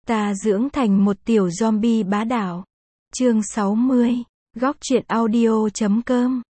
Ta dưỡng thành một tiểu zombie bá đạo. Chương 60. Góc truyện audio.com.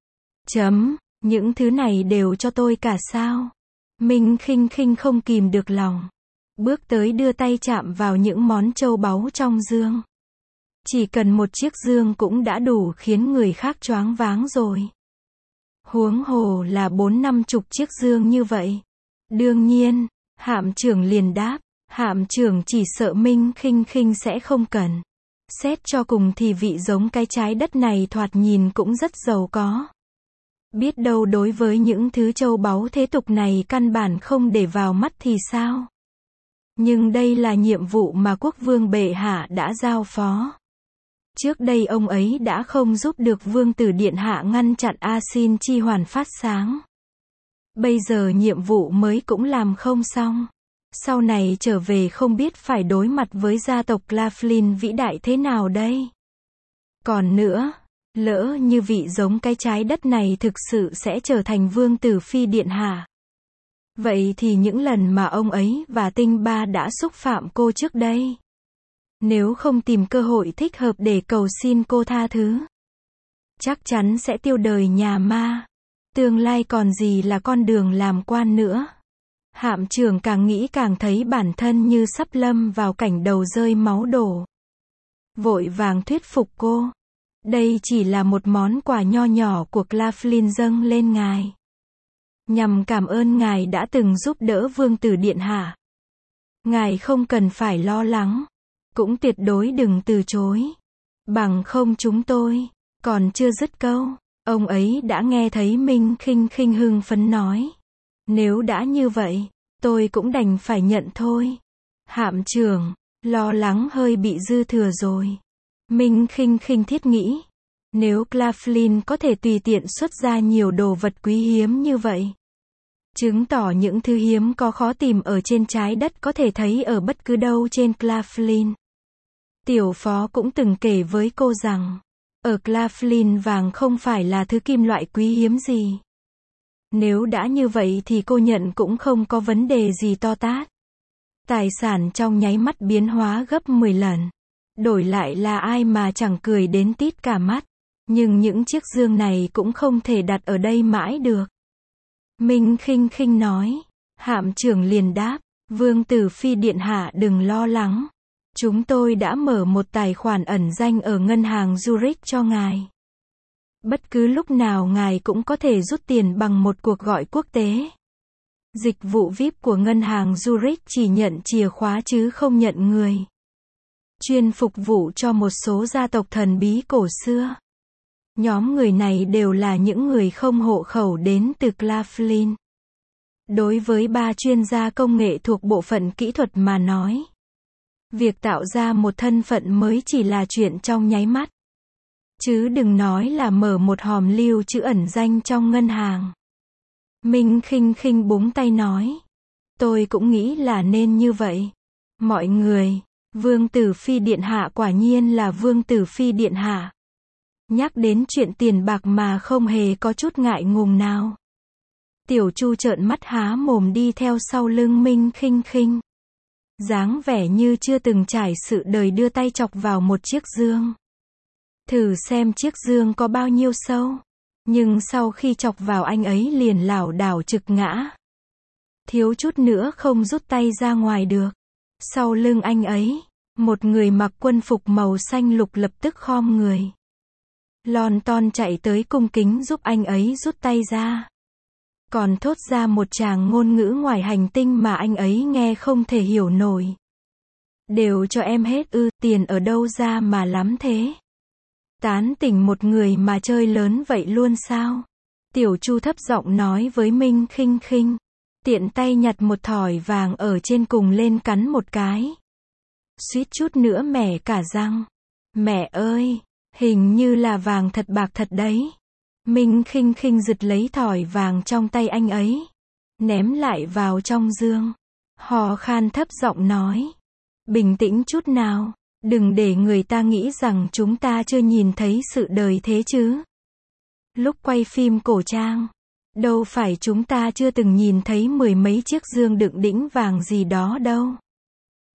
Những thứ này đều cho tôi cả sao? Minh Khinh Khinh không kìm được lòng. Bước tới đưa tay chạm vào những món châu báu trong dương. Chỉ cần một chiếc dương cũng đã đủ khiến người khác choáng váng rồi. Huống hồ là 4-50 chiếc dương như vậy. Đương nhiên, Hạm trưởng liền đáp. Hạm trưởng chỉ sợ Minh Khinh Khinh sẽ không cần. Xét cho cùng thì vị giống cái trái đất này thoạt nhìn cũng rất giàu có. Biết đâu đối với những thứ châu báu thế tục này căn bản không để vào mắt thì sao? Nhưng đây là nhiệm vụ mà quốc vương bệ hạ đã giao phó. Trước đây ông ấy đã không giúp được vương tử điện hạ ngăn chặn A Xin chi hoàn phát sáng. Bây giờ nhiệm vụ mới cũng làm không xong. Sau này trở về không biết phải đối mặt với gia tộc Claflin vĩ đại thế nào đây. Còn nữa, lỡ như vị giống cái trái đất này thực sự sẽ trở thành vương tử phi điện hạ. Vậy thì những lần mà ông ấy và Tinh Ba đã xúc phạm cô trước đây, nếu không tìm cơ hội thích hợp để cầu xin cô tha thứ, chắc chắn sẽ tiêu đời nhà ma. Tương lai còn gì là con đường làm quan nữa. Hạm trưởng càng nghĩ càng thấy bản thân như sắp lâm vào cảnh đầu rơi máu đổ. Vội vàng thuyết phục cô. Đây chỉ là một món quà nho nhỏ của Claflin dâng lên ngài. Nhằm cảm ơn ngài đã từng giúp đỡ vương tử điện hạ. Ngài không cần phải lo lắng. Cũng tuyệt đối đừng từ chối. Bằng không chúng tôi. Còn chưa dứt câu, ông ấy đã nghe thấy Minh Khinh Khinh hưng phấn nói. Nếu đã như vậy, tôi cũng đành phải nhận thôi. Hạm trưởng, lo lắng hơi bị dư thừa rồi. Minh Khinh Khinh thiết nghĩ. Nếu Claflin có thể tùy tiện xuất ra nhiều đồ vật quý hiếm như vậy, chứng tỏ những thứ hiếm có khó tìm ở trên trái đất có thể thấy ở bất cứ đâu trên Claflin. Tiểu phó cũng từng kể với cô rằng, ở Claflin vàng không phải là thứ kim loại quý hiếm gì. Nếu đã như vậy thì cô nhận cũng không có vấn đề gì to tát. Tài sản trong nháy mắt biến hóa gấp 10 lần. Đổi lại là ai mà chẳng cười đến tít cả mắt. Nhưng những chiếc dương này cũng không thể đặt ở đây mãi được. Minh Khinh Khinh nói. Hạm trưởng liền đáp. Vương tử phi điện hạ đừng lo lắng. Chúng tôi đã mở một tài khoản ẩn danh ở ngân hàng Zurich cho ngài. Bất cứ lúc nào ngài cũng có thể rút tiền bằng một cuộc gọi quốc tế. Dịch vụ VIP của ngân hàng Zurich chỉ nhận chìa khóa chứ không nhận người. Chuyên phục vụ cho một số gia tộc thần bí cổ xưa. Nhóm người này đều là những người không hộ khẩu đến từ Claflin. Đối với 3 chuyên gia công nghệ thuộc bộ phận kỹ thuật mà nói, việc tạo ra một thân phận mới chỉ là chuyện trong nháy mắt. Chứ đừng nói là mở một hòm lưu trữ ẩn danh trong ngân hàng. Minh Khinh Khinh búng tay nói. Tôi cũng nghĩ là nên như vậy. Mọi người, vương tử phi điện hạ quả nhiên là vương tử phi điện hạ. Nhắc đến chuyện tiền bạc mà không hề có chút ngại ngùng nào. Tiểu Chu trợn mắt há mồm đi theo sau lưng Minh Khinh Khinh. Dáng vẻ như chưa từng trải sự đời đưa tay chọc vào một chiếc dương. Thử xem chiếc dương có bao nhiêu sâu. Nhưng sau khi chọc vào anh ấy liền lảo đảo trực ngã. Thiếu chút nữa không rút tay ra ngoài được. Sau lưng anh ấy, một người mặc quân phục màu xanh lục lập tức khom người. Lon ton chạy tới cung kính giúp anh ấy rút tay ra. Còn thốt ra một tràng ngôn ngữ ngoài hành tinh mà anh ấy nghe không thể hiểu nổi. Đều cho em hết ư, tiền ở đâu ra mà lắm thế? Tán tỉnh một người mà chơi lớn vậy luôn sao? Tiểu Chu thấp giọng nói với Minh Khinh Khinh. Tiện tay nhặt một thỏi vàng ở trên cùng lên cắn một cái. Suýt chút nữa mẻ cả răng. Mẹ ơi, hình như là vàng thật bạc thật đấy. Minh Khinh Khinh giật lấy thỏi vàng trong tay anh ấy. Ném lại vào trong dương. Hò khan thấp giọng nói. Bình tĩnh chút nào. Đừng để người ta nghĩ rằng chúng ta chưa nhìn thấy sự đời thế chứ. Lúc quay phim cổ trang, đâu phải chúng ta chưa từng nhìn thấy 10 mấy chiếc dương đựng đĩnh vàng gì đó đâu.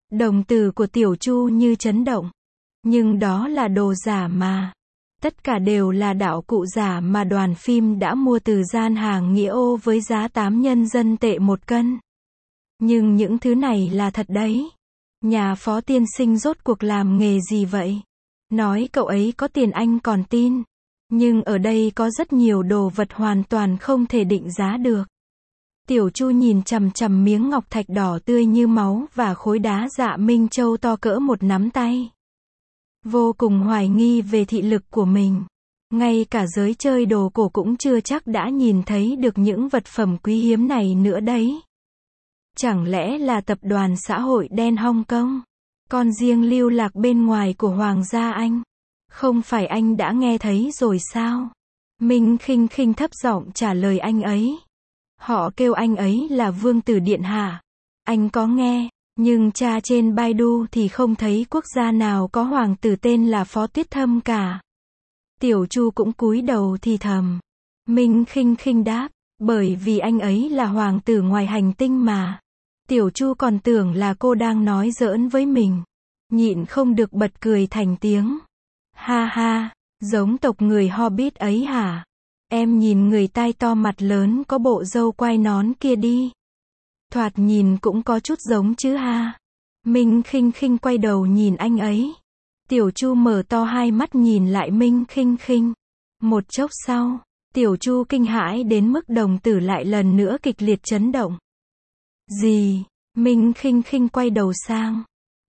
Đồng tử của Tiểu Chu như chấn động. Nhưng đó là đồ giả mà. Tất cả đều là đạo cụ giả mà đoàn phim đã mua từ gian hàng Nghĩa Ô với giá 8 nhân dân tệ 1 cân. Nhưng những thứ này là thật đấy. Nhà Phó tiên sinh rốt cuộc làm nghề gì vậy? Nói cậu ấy có tiền anh còn tin. Nhưng ở đây có rất nhiều đồ vật hoàn toàn không thể định giá được. Tiểu Chu nhìn chằm chằm miếng ngọc thạch đỏ tươi như máu và khối đá dạ Minh Châu to cỡ một nắm tay. Vô cùng hoài nghi về thị lực của mình. Ngay cả giới chơi đồ cổ cũng chưa chắc đã nhìn thấy được những vật phẩm quý hiếm này nữa đấy. Chẳng lẽ là tập đoàn xã hội đen Hong Kong? Con riêng lưu lạc bên ngoài của Hoàng gia Anh? Không phải anh đã nghe thấy rồi sao? Minh Khinh Khinh thấp giọng trả lời anh ấy. Họ kêu anh ấy là Vương tử Điện Hạ. Anh có nghe, nhưng tra trên Baidu thì không thấy quốc gia nào có hoàng tử tên là Phó Tuyết Thâm cả. Tiểu Chu cũng cúi đầu thì thầm. Minh Khinh Khinh đáp, bởi vì anh ấy là hoàng tử ngoài hành tinh mà. Tiểu Chu còn tưởng là cô đang nói giỡn với mình. Nhịn không được bật cười thành tiếng. Ha ha, giống tộc người Hobbit ấy hả? Em nhìn người tai to mặt lớn có bộ râu quai nón kia đi. Thoạt nhìn cũng có chút giống chứ ha. Minh Khinh Khinh quay đầu nhìn anh ấy. Tiểu Chu mở to hai mắt nhìn lại Minh Khinh Khinh. Một chốc sau, Tiểu Chu kinh hãi đến mức đồng tử lại lần nữa kịch liệt chấn động. Gì? Minh Khinh Khinh quay đầu sang.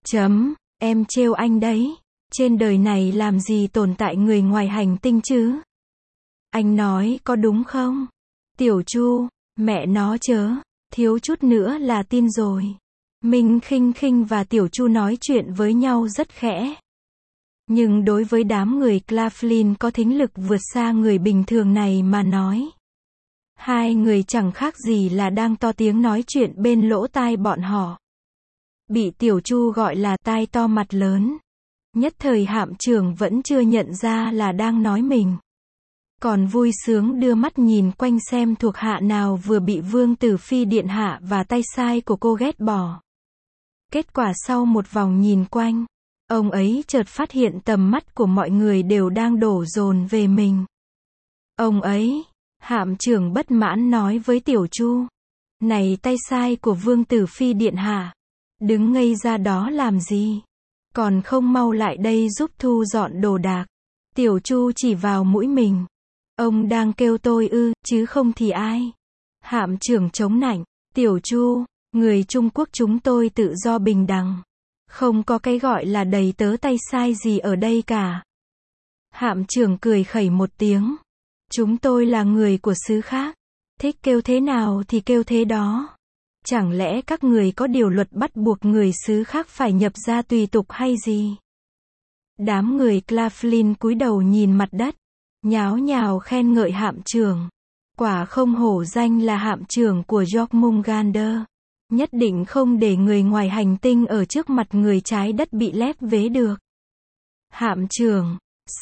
Em trêu anh đấy. Trên đời này làm gì tồn tại người ngoài hành tinh chứ? Anh nói có đúng không? Tiểu Chu, mẹ nó chớ, thiếu chút nữa là tin rồi. Minh Khinh Khinh và Tiểu Chu nói chuyện với nhau rất khẽ. Nhưng đối với đám người Claflin có thính lực vượt xa người bình thường này mà nói. Hai người chẳng khác gì là đang to tiếng nói chuyện bên lỗ tai bọn họ. Bị Tiểu Chu gọi là tai to mặt lớn. Nhất thời Hạm trưởng vẫn chưa nhận ra là đang nói mình. Còn vui sướng đưa mắt nhìn quanh xem thuộc hạ nào vừa bị Vương tử Phi Điện Hạ và tay sai của cô ghét bỏ. Kết quả sau một vòng nhìn quanh, ông ấy chợt phát hiện tầm mắt của mọi người đều đang đổ dồn về mình. Ông ấy, Hạm trưởng bất mãn nói với Tiểu Chu. Này tay sai của Vương tử Phi Điện Hạ, đứng ngây ra đó làm gì? Còn không mau lại đây giúp thu dọn đồ đạc. Tiểu Chu chỉ vào mũi mình. Ông đang kêu tôi ư, chứ không thì ai? Hạm trưởng chống nạnh. Tiểu Chu, người Trung Quốc chúng tôi tự do bình đẳng. Không có cái gọi là đầy tớ tay sai gì ở đây cả. Hạm trưởng cười khẩy một tiếng. Chúng tôi là người của xứ khác. Thích kêu thế nào thì kêu thế đó. Chẳng lẽ các người có điều luật bắt buộc người xứ khác phải nhập gia tùy tục hay gì? Đám người Claflin cúi đầu nhìn mặt đất, nháo nhào khen ngợi Hạm trưởng. Quả không hổ danh là Hạm trưởng của Jormungandr. Nhất định không để người ngoài hành tinh ở trước mặt người trái đất bị lép vế được. Hạm trưởng,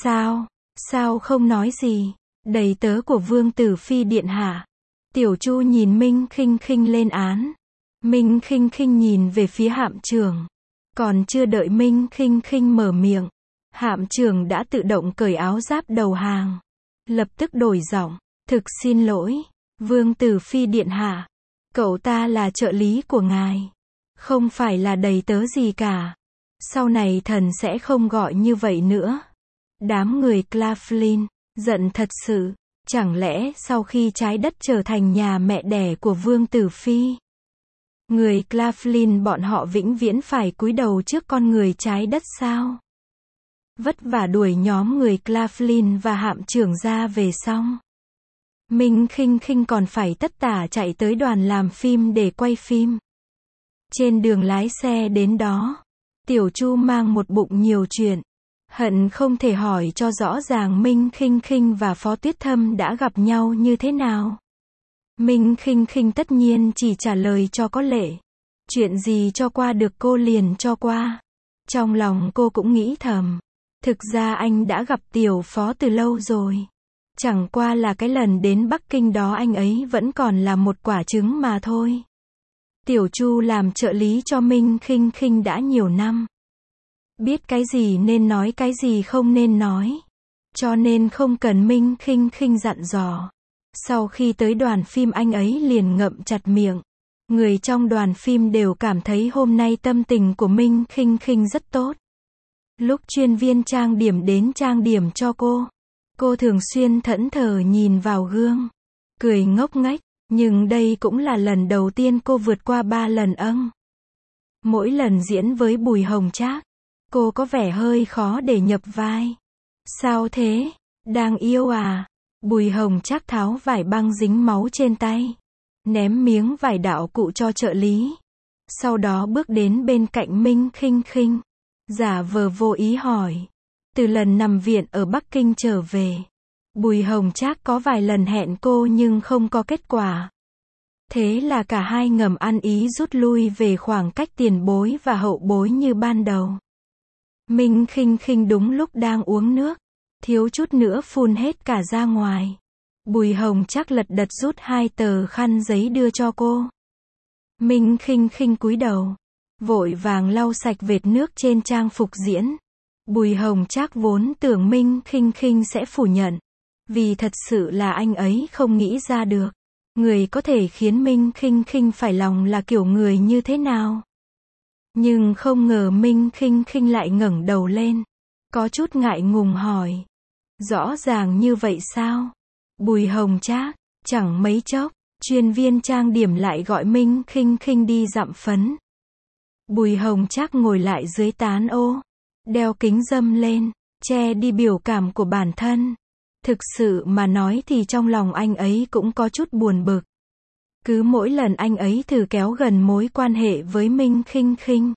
sao không nói gì? Đầy tớ của Vương tử Phi Điện Hạ. Tiểu Chu nhìn Minh Khinh Khinh lên án. Minh Khinh Khinh nhìn về phía Hạm trưởng. Còn chưa đợi Minh Khinh Khinh mở miệng, Hạm trưởng đã tự động cởi áo giáp đầu hàng. Lập tức đổi giọng. Thực xin lỗi, Vương tử Phi Điện Hạ. Cậu ta là trợ lý của ngài. Không phải là đầy tớ gì cả. Sau này thần sẽ không gọi như vậy nữa. Đám người Claflin giận thật sự. Chẳng lẽ sau khi trái đất trở thành nhà mẹ đẻ của Vương tử Phi, người Claflin bọn họ vĩnh viễn phải cúi đầu trước con người trái đất sao? Vất vả đuổi nhóm người Claflin và Hạm trưởng ra về xong. Minh Khinh Khinh còn phải tất tả chạy tới đoàn làm phim để quay phim. Trên đường lái xe đến đó, Tiểu Chu mang một bụng nhiều chuyện. Hận không thể hỏi cho rõ ràng Minh Khinh Khinh và Phó Tuyết Thâm đã gặp nhau như thế nào. Minh Khinh Khinh tất nhiên chỉ trả lời cho có lệ. Chuyện gì cho qua được cô liền cho qua. Trong lòng cô cũng nghĩ thầm. Thực ra anh đã gặp Tiểu Phó từ lâu rồi. Chẳng qua là cái lần đến Bắc Kinh đó anh ấy vẫn còn là một quả trứng mà thôi. Tiểu Chu làm trợ lý cho Minh Khinh Khinh đã nhiều năm. Biết cái gì nên nói, cái gì không nên nói. Cho nên không cần Minh Khinh Khinh dặn dò. Sau khi tới đoàn phim anh ấy liền ngậm chặt miệng. Người trong đoàn phim đều cảm thấy hôm nay tâm tình của Minh Khinh Khinh rất tốt. Lúc chuyên viên trang điểm đến trang điểm cho cô thường xuyên thẫn thờ nhìn vào gương, cười ngốc nghếch, nhưng đây cũng là lần đầu tiên cô vượt qua 3 lần âng. Mỗi lần diễn với Bùi Hồng Trác, cô có vẻ hơi khó để nhập vai. Sao thế? Đang yêu à? Bùi Hồng Trác tháo vải băng dính máu trên tay, ném miếng vải đạo cụ cho trợ lý. Sau đó bước đến bên cạnh Minh Khinh Khinh, giả vờ vô ý hỏi. Từ lần nằm viện ở Bắc Kinh trở về, Bùi Hồng Trác có vài lần hẹn cô nhưng không có kết quả. Thế là cả hai ngầm ăn ý rút lui về khoảng cách tiền bối và hậu bối như ban đầu. Minh Khinh Khinh đúng lúc đang uống nước, thiếu chút nữa phun hết cả ra ngoài. Bùi Hồng Trác lật đật rút 2 tờ khăn giấy đưa cho cô. Minh Khinh Khinh cúi đầu, vội vàng lau sạch vệt nước trên trang phục diễn. Bùi Hồng Trác vốn tưởng Minh Khinh Khinh sẽ phủ nhận, vì thật sự là anh ấy không nghĩ ra được, người có thể khiến Minh Khinh Khinh phải lòng là kiểu người như thế nào. Nhưng không ngờ Minh Khinh Khinh lại ngẩng đầu lên, có chút ngại ngùng hỏi. Rõ ràng như vậy sao? Bùi Hồng Trác, chẳng mấy chốc, chuyên viên trang điểm lại gọi Minh Khinh Khinh đi dặm phấn. Bùi Hồng Trác ngồi lại dưới tán ô, đeo kính râm lên, che đi biểu cảm của bản thân. Thực sự mà nói thì trong lòng anh ấy cũng có chút buồn bực. Cứ mỗi lần anh ấy thử kéo gần mối quan hệ với Minh Khinh Khinh,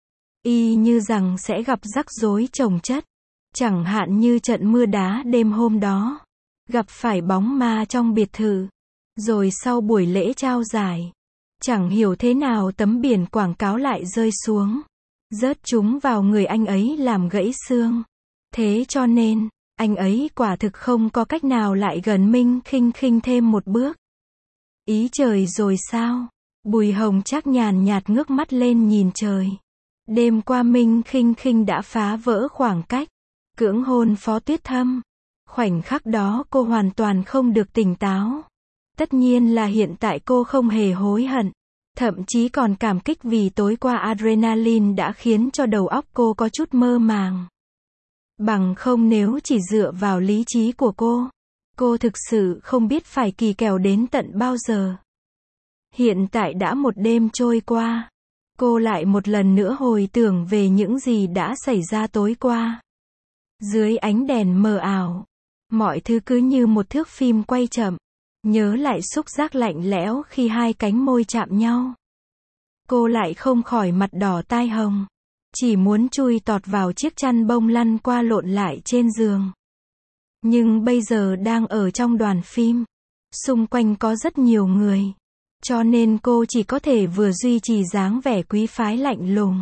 y như rằng sẽ gặp rắc rối chồng chất. Chẳng hạn như trận mưa đá đêm hôm đó, gặp phải bóng ma trong biệt thự. Rồi sau buổi lễ trao giải, chẳng hiểu thế nào tấm biển quảng cáo lại rơi xuống, rớt chúng vào người anh ấy làm gãy xương. Thế cho nên, anh ấy quả thực không có cách nào lại gần Minh Khinh Khinh thêm một bước. Ý trời rồi sao? Bùi Hồng Trác nhàn nhạt ngước mắt lên nhìn trời. Đêm qua Minh Khinh Khinh đã phá vỡ khoảng cách, cưỡng hôn Phó Tuyết Thâm. Khoảnh khắc đó cô hoàn toàn không được tỉnh táo. Tất nhiên là hiện tại cô không hề hối hận, thậm chí còn cảm kích vì tối qua adrenaline đã khiến cho đầu óc cô có chút mơ màng. Bằng không nếu chỉ dựa vào lý trí của cô thực sự không biết phải kỳ kèo đến tận bao giờ. Hiện tại đã một đêm trôi qua, cô lại một lần nữa hồi tưởng về những gì đã xảy ra tối qua. Dưới ánh đèn mờ ảo, mọi thứ cứ như một thước phim quay chậm. Nhớ lại xúc giác lạnh lẽo khi hai cánh môi chạm nhau. Cô lại không khỏi mặt đỏ tai hồng, chỉ muốn chui tọt vào chiếc chăn bông lăn qua lộn lại trên giường. Nhưng bây giờ đang ở trong đoàn phim, xung quanh có rất nhiều người, cho nên cô chỉ có thể vừa duy trì dáng vẻ quý phái lạnh lùng,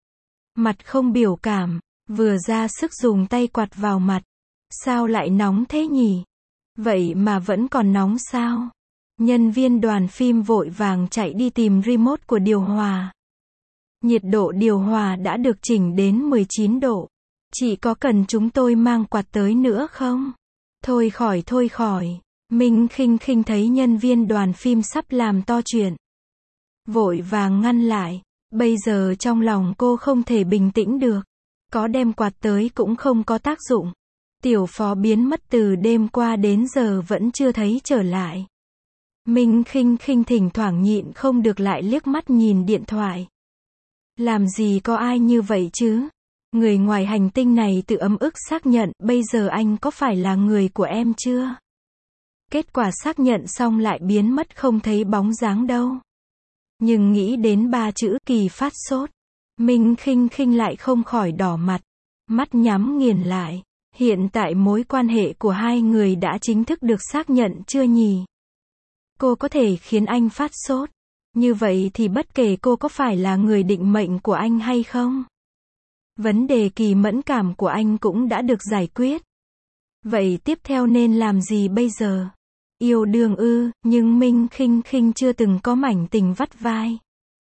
mặt không biểu cảm, vừa ra sức dùng tay quạt vào mặt. Sao lại nóng thế nhỉ? Vậy mà vẫn còn nóng sao? Nhân viên đoàn phim vội vàng chạy đi tìm remote của điều hòa. Nhiệt độ điều hòa đã được chỉnh đến 19 độ. Chị có cần chúng tôi mang quạt tới nữa không? Thôi khỏi. Minh Khinh Khinh thấy nhân viên đoàn phim sắp làm to chuyện, vội vàng ngăn lại. Bây giờ trong lòng cô không thể bình tĩnh được. Có đem quạt tới cũng không có tác dụng. Tiểu Phó biến mất từ đêm qua đến giờ vẫn chưa thấy trở lại. Minh Khinh Khinh thỉnh thoảng nhịn không được lại liếc mắt nhìn điện thoại. Làm gì có ai như vậy chứ? Người ngoài hành tinh này tự ấm ức xác nhận, bây giờ anh có phải là người của em chưa? Kết quả xác nhận xong lại biến mất không thấy bóng dáng đâu. Nhưng nghĩ đến 3 chữ kỳ phát sốt, Minh Khinh Khinh lại không khỏi đỏ mặt, mắt nhắm nghiền lại. Hiện tại mối quan hệ của hai người đã chính thức được xác nhận chưa nhỉ? Cô có thể khiến anh phát sốt. Như vậy thì bất kể cô có phải là người định mệnh của anh hay không, vấn đề kỳ mẫn cảm của anh cũng đã được giải quyết. Vậy tiếp theo nên làm gì bây giờ? Yêu đương ư? Nhưng Minh Khinh Khinh chưa từng có mảnh tình vắt vai.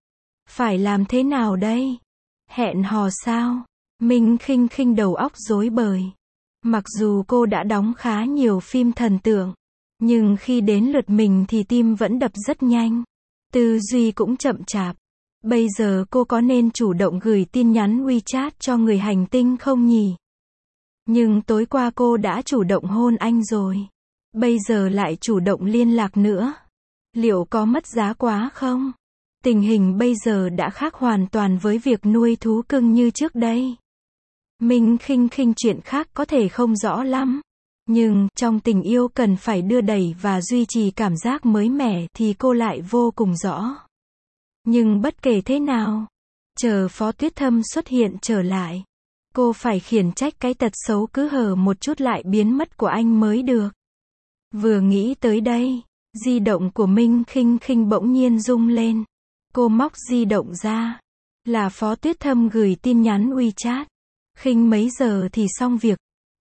Phải làm thế nào đây? Hẹn hò sao? Minh Khinh Khinh đầu óc rối bời. Mặc dù cô đã đóng khá nhiều phim thần tượng, nhưng khi đến lượt mình thì tim vẫn đập rất nhanh. Tư duy cũng chậm chạp. Bây giờ cô có nên chủ động gửi tin nhắn WeChat cho người hành tinh không nhỉ? Nhưng tối qua cô đã chủ động hôn anh rồi. Bây giờ lại chủ động liên lạc nữa. Liệu có mất giá quá không? Tình hình bây giờ đã khác hoàn toàn với việc nuôi thú cưng như trước đây. Minh Khinh Khinh chuyện khác có thể không rõ lắm. Nhưng, trong tình yêu cần phải đưa đẩy và duy trì cảm giác mới mẻ thì cô lại vô cùng rõ. Nhưng bất kể thế nào, chờ Phó Tuyết Thâm xuất hiện trở lại, cô phải khiển trách cái tật xấu cứ hở một chút lại biến mất của anh mới được. Vừa nghĩ tới đây, di động của Minh Khinh Khinh bỗng nhiên rung lên. Cô móc di động ra. Là Phó Tuyết Thâm gửi tin nhắn WeChat. Khinh mấy giờ thì xong việc.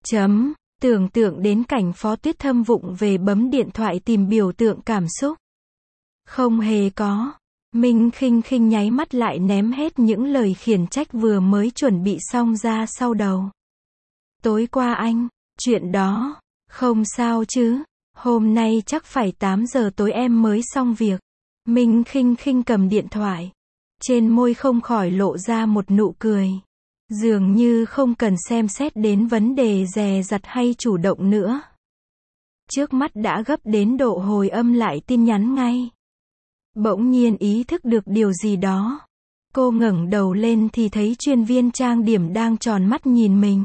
Tưởng tượng đến cảnh Phó Tuyết Thâm vụng về bấm điện thoại tìm biểu tượng cảm xúc. Không hề có. Minh Khinh Khinh nháy mắt lại ném hết những lời khiển trách vừa mới chuẩn bị xong ra sau đầu. Tối qua anh, chuyện đó, không sao chứ, hôm nay chắc phải 8 giờ tối em mới xong việc. Minh Khinh Khinh cầm điện thoại. Trên môi không khỏi lộ ra một nụ cười. Dường như không cần xem xét đến vấn đề dè dặt hay chủ động nữa. Trước mắt đã gấp đến độ hồi âm lại tin nhắn ngay. Bỗng nhiên ý thức được điều gì đó. Cô ngẩng đầu lên thì thấy chuyên viên trang điểm đang tròn mắt nhìn mình.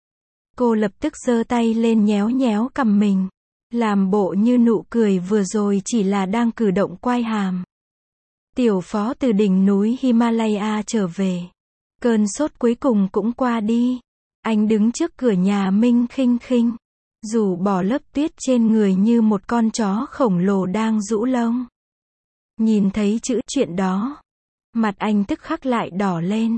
Cô lập tức giơ tay lên nhéo nhéo cằm mình. Làm bộ như nụ cười vừa rồi chỉ là đang cử động quai hàm. Tiểu Phó từ đỉnh núi Himalaya trở về. Cơn sốt cuối cùng cũng qua đi. Anh đứng trước cửa nhà Minh Khinh Khinh. Dù bỏ lớp tuyết trên người như một con chó khổng lồ đang rũ lông. Nhìn thấy chữ chuyện đó. Mặt anh tức khắc lại đỏ lên.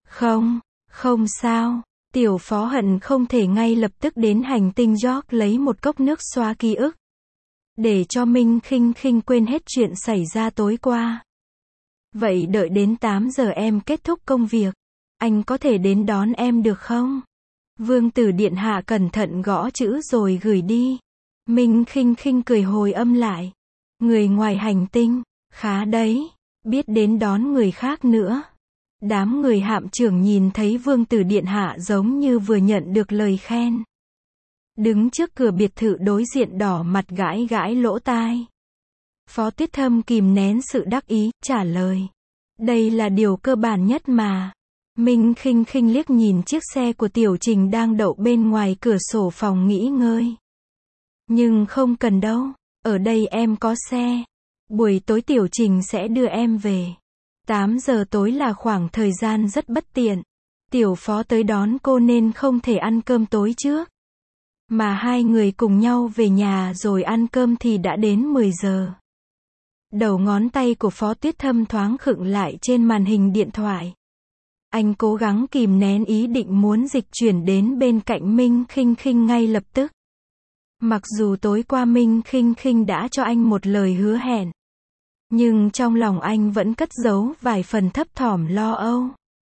Không sao. Tiểu Phó hận không thể ngay lập tức đến hành tinh York lấy một cốc nước xóa ký ức. Để cho Minh Khinh Khinh quên hết chuyện xảy ra tối qua. Vậy đợi đến 8 giờ em kết thúc công việc. Anh có thể đến đón em được không? Vương tử điện hạ cẩn thận gõ chữ rồi gửi đi. Minh Khinh Khinh cười hồi âm lại. Người ngoài hành tinh, khá đấy, biết đến đón người khác nữa. Đám người hạm trưởng nhìn thấy vương tử điện hạ giống như vừa nhận được lời khen. Đứng trước cửa biệt thự đối diện đỏ mặt gãi gãi lỗ tai. Phó Tuyết Thâm kìm nén sự đắc ý, trả lời. Đây là điều cơ bản nhất mà. Minh Khinh Khinh liếc nhìn chiếc xe của Tiểu Trình đang đậu bên ngoài cửa sổ phòng nghỉ ngơi. Nhưng không cần đâu, ở đây em có xe. Buổi tối Tiểu Trình sẽ đưa em về. 8 giờ tối là khoảng thời gian rất bất tiện. Tiểu Phó tới đón cô nên không thể ăn cơm tối trước. Mà hai người cùng nhau về nhà rồi ăn cơm thì đã đến 10 giờ. Đầu ngón tay của Phó Tuyết Thâm thoáng khựng lại trên màn hình điện thoại. Anh cố gắng kìm nén ý định muốn dịch chuyển đến bên cạnh Minh Khinh Khinh ngay lập tức. Mặc dù tối qua Minh Khinh Khinh đã cho anh một lời hứa hẹn. Nhưng trong lòng anh vẫn cất giấu vài phần thấp thỏm lo âu.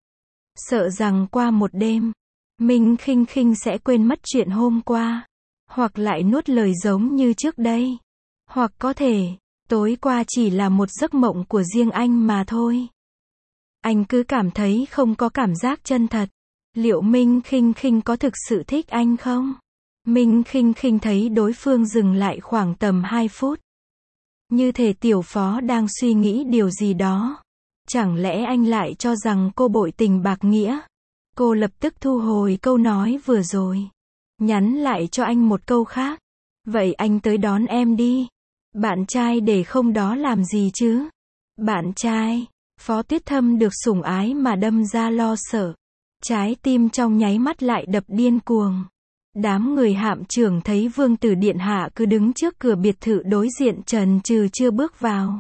Sợ rằng qua một đêm, Minh Khinh Khinh sẽ quên mất chuyện hôm qua. Hoặc lại nuốt lời giống như trước đây. Hoặc có thể, tối qua chỉ là một giấc mộng của riêng anh mà thôi. Anh cứ cảm thấy không có cảm giác chân thật. Liệu Minh Khinh Khinh có thực sự thích anh không? Minh Khinh Khinh thấy đối phương dừng lại khoảng tầm 2 phút. Như thể Tiểu Phó đang suy nghĩ điều gì đó. Chẳng lẽ anh lại cho rằng cô bội tình bạc nghĩa? Cô lập tức thu hồi câu nói vừa rồi. Nhắn lại cho anh một câu khác. Vậy anh tới đón em đi. Bạn trai để không đó làm gì chứ? Bạn trai. Phó Tuyết Thâm được sủng ái mà đâm ra lo sợ. Trái tim trong nháy mắt lại đập điên cuồng. Đám người hạm trưởng thấy vương tử điện hạ cứ đứng trước cửa biệt thự đối diện trần trừ chưa bước vào.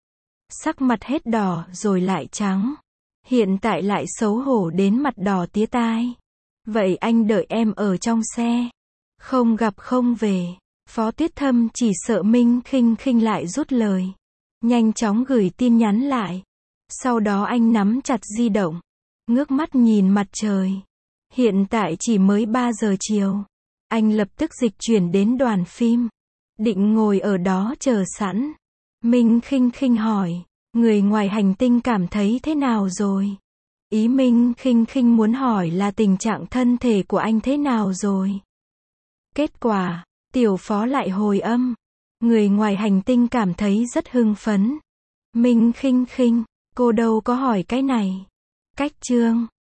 Sắc mặt hết đỏ rồi lại trắng. Hiện tại lại xấu hổ đến mặt đỏ tía tai. Vậy anh đợi em ở trong xe. Không gặp không về. Phó Tuyết Thâm chỉ sợ Minh Khinh Khinh lại rút lời. Nhanh chóng gửi tin nhắn lại. Sau đó anh nắm chặt di động, ngước mắt nhìn mặt trời. Hiện tại chỉ mới 3 giờ chiều. Anh lập tức dịch chuyển đến đoàn phim, định ngồi ở đó chờ sẵn. Minh Khinh Khinh hỏi, người ngoài hành tinh cảm thấy thế nào rồi? Ý Minh Khinh Khinh muốn hỏi là tình trạng thân thể của anh thế nào rồi? Kết quả, Tiểu Phó lại hồi âm, người ngoài hành tinh cảm thấy rất hưng phấn. Minh Khinh Khinh, cô đâu có hỏi cái này. Cách chương